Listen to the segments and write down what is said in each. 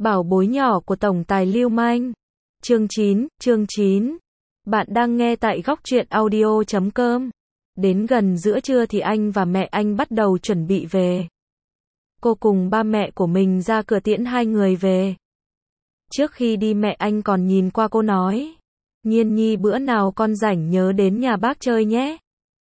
Bảo bối nhỏ của tổng tài Lưu Manh. Chương 9. Bạn đang nghe tại góc truyện audio.com. Đến gần giữa trưa thì anh và mẹ anh bắt đầu chuẩn bị về. Cô cùng ba mẹ của mình ra cửa tiễn hai người về. Trước khi đi mẹ anh còn nhìn qua cô nói: Nhiên Nhi, bữa nào con rảnh nhớ đến nhà bác chơi nhé.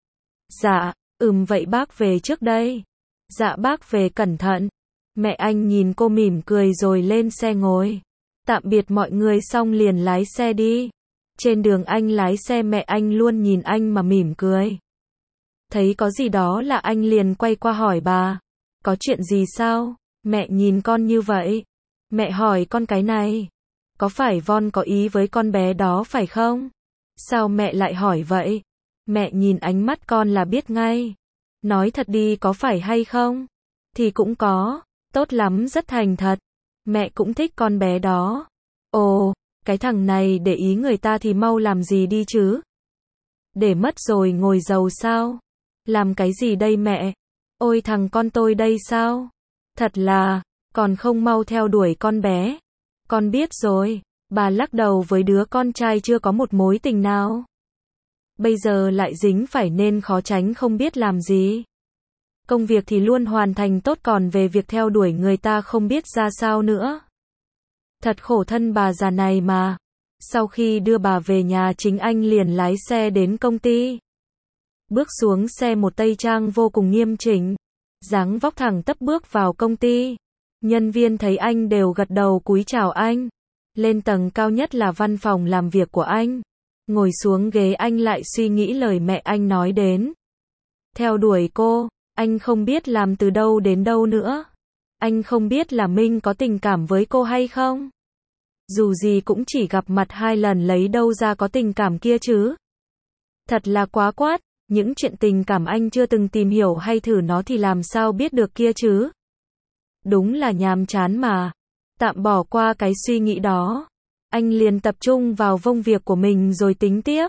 Dạ, vậy bác về trước đây. Dạ bác về cẩn thận. Mẹ anh nhìn cô mỉm cười rồi lên xe ngồi. Tạm biệt mọi người xong liền lái xe đi. Trên đường anh lái xe mẹ anh luôn nhìn anh mà mỉm cười. Thấy có gì đó là anh liền quay qua hỏi bà: Có chuyện gì sao? Mẹ nhìn con như vậy. Mẹ hỏi con cái này. Có phải Von có ý với con bé đó phải không? Sao mẹ lại hỏi vậy? Mẹ nhìn ánh mắt con là biết ngay. Nói thật đi, có phải hay không? Thì cũng có. Tốt lắm, rất thành thật. Mẹ cũng thích con bé đó. Ồ, cái thằng này để ý người ta thì mau làm gì đi chứ? Để mất rồi ngồi giàu sao? Làm cái gì đây mẹ? Ôi thằng con tôi đây sao? Thật là, còn không mau theo đuổi con bé. Con biết rồi, bà lắc đầu với đứa con trai chưa có một mối tình nào. Bây giờ lại dính phải nên khó tránh không biết làm gì. Công việc thì luôn hoàn thành tốt, còn về việc theo đuổi người ta không biết ra sao nữa. Thật khổ thân bà già này mà. Sau khi đưa bà về nhà, chính anh liền lái xe đến công ty. Bước xuống xe, một tây trang vô cùng nghiêm chỉnh, dáng vóc thẳng tắp bước vào công ty. Nhân viên thấy anh đều gật đầu cúi chào anh. Lên tầng cao nhất là văn phòng làm việc của anh. Ngồi xuống ghế, anh lại suy nghĩ lời mẹ anh nói đến. Theo đuổi cô, anh không biết làm từ đâu đến đâu nữa. Anh không biết là Minh có tình cảm với cô hay không. Dù gì cũng chỉ gặp mặt 2 lần, lấy đâu ra có tình cảm kia chứ. Thật là quá quát, những chuyện tình cảm anh chưa từng tìm hiểu hay thử nó thì làm sao biết được kia chứ. Đúng là nhàm chán mà. Tạm bỏ qua cái suy nghĩ đó. Anh liền tập trung vào công việc của mình rồi tính tiếp.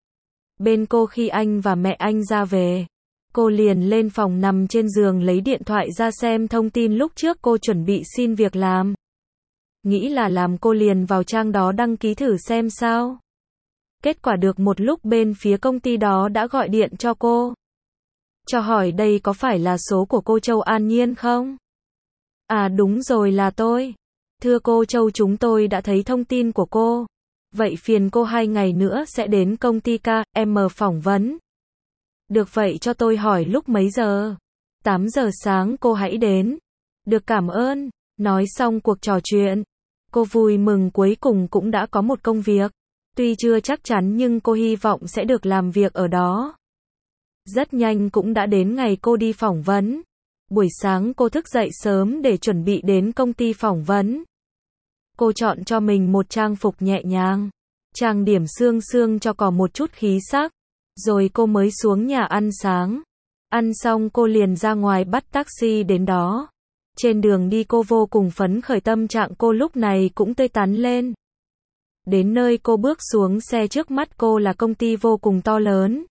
Bên cô, khi anh và mẹ anh ra về, cô liền lên phòng nằm trên giường lấy điện thoại ra xem thông tin lúc trước cô chuẩn bị xin việc làm. Nghĩ là làm, cô liền vào trang đó đăng ký thử xem sao. Kết quả được một lúc bên phía công ty đó đã gọi điện cho cô. Cho hỏi đây có phải là số của cô Châu An Nhiên không? À đúng rồi, là tôi. Thưa cô Châu, chúng tôi đã thấy thông tin của cô. Vậy phiền cô 2 ngày nữa sẽ đến công ty KM phỏng vấn. Được, vậy cho tôi hỏi lúc mấy giờ? 8 giờ sáng cô hãy đến. Được, cảm ơn. Nói xong cuộc trò chuyện, cô vui mừng cuối cùng cũng đã có một công việc. Tuy chưa chắc chắn nhưng cô hy vọng sẽ được làm việc ở đó. Rất nhanh cũng đã đến ngày cô đi phỏng vấn. Buổi sáng cô thức dậy sớm để chuẩn bị đến công ty phỏng vấn. Cô chọn cho mình một trang phục nhẹ nhàng, trang điểm sương sương cho có một chút khí sắc. Rồi cô mới xuống nhà ăn sáng. Ăn xong cô liền ra ngoài bắt taxi đến đó. Trên đường đi cô vô cùng phấn khởi, tâm trạng cô lúc này cũng tươi tắn lên. Đến nơi cô bước xuống xe, trước mắt cô là công ty vô cùng to lớn.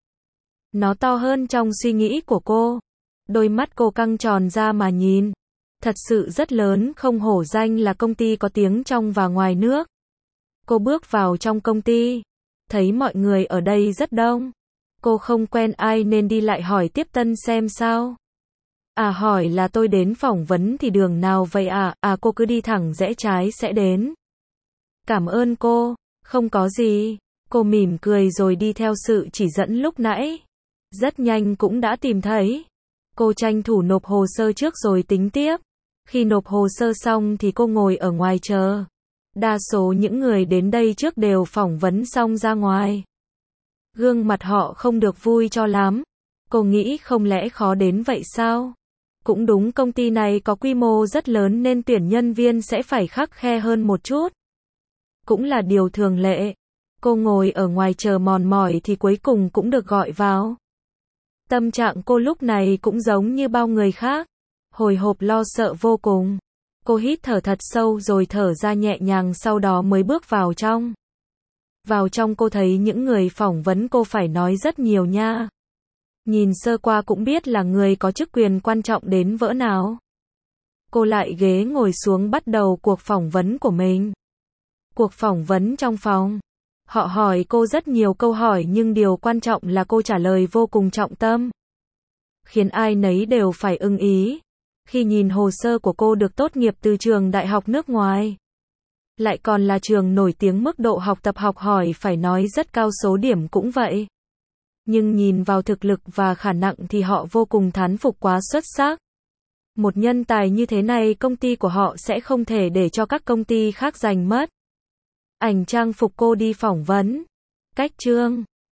Nó to hơn trong suy nghĩ của cô. Đôi mắt cô căng tròn ra mà nhìn. Thật sự rất lớn, không hổ danh là công ty có tiếng trong và ngoài nước. Cô bước vào trong công ty, thấy mọi người ở đây rất đông. Cô không quen ai nên đi lại hỏi tiếp tân xem sao. À, hỏi là tôi đến phỏng vấn thì đường nào vậy à? À, cô cứ đi thẳng rẽ trái sẽ đến. Cảm ơn cô. Không có gì. Cô mỉm cười rồi đi theo sự chỉ dẫn lúc nãy. Rất nhanh cũng đã tìm thấy. Cô tranh thủ nộp hồ sơ trước rồi tính tiếp. Khi nộp hồ sơ xong thì cô ngồi ở ngoài chờ. Đa số những người đến đây trước đều phỏng vấn xong ra ngoài. Gương mặt họ không được vui cho lắm. Cô nghĩ không lẽ khó đến vậy sao? Cũng đúng, công ty này có quy mô rất lớn nên tuyển nhân viên sẽ phải khắt khe hơn một chút. Cũng là điều thường lệ. Cô ngồi ở ngoài chờ mòn mỏi thì cuối cùng cũng được gọi vào. Tâm trạng cô lúc này cũng giống như bao người khác. Hồi hộp lo sợ vô cùng. Cô hít thở thật sâu rồi thở ra nhẹ nhàng, sau đó mới bước vào trong. Vào trong cô thấy những người phỏng vấn cô phải nói rất nhiều nha. Nhìn sơ qua cũng biết là người có chức quyền quan trọng đến vỡ nào. Cô lại ghế ngồi xuống bắt đầu cuộc phỏng vấn của mình. Cuộc phỏng vấn trong phòng. Họ hỏi cô rất nhiều câu hỏi nhưng điều quan trọng là cô trả lời vô cùng trọng tâm, khiến ai nấy đều phải ưng ý. Khi nhìn hồ sơ của cô được tốt nghiệp từ trường đại học nước ngoài, lại còn là trường nổi tiếng, mức độ học tập học hỏi phải nói rất cao, số điểm cũng vậy. Nhưng nhìn vào thực lực và khả năng thì họ vô cùng thán phục, quá xuất sắc. Một nhân tài như thế này công ty của họ sẽ không thể để cho các công ty khác giành mất. Ảnh trang phục cô đi phỏng vấn. Cách trương.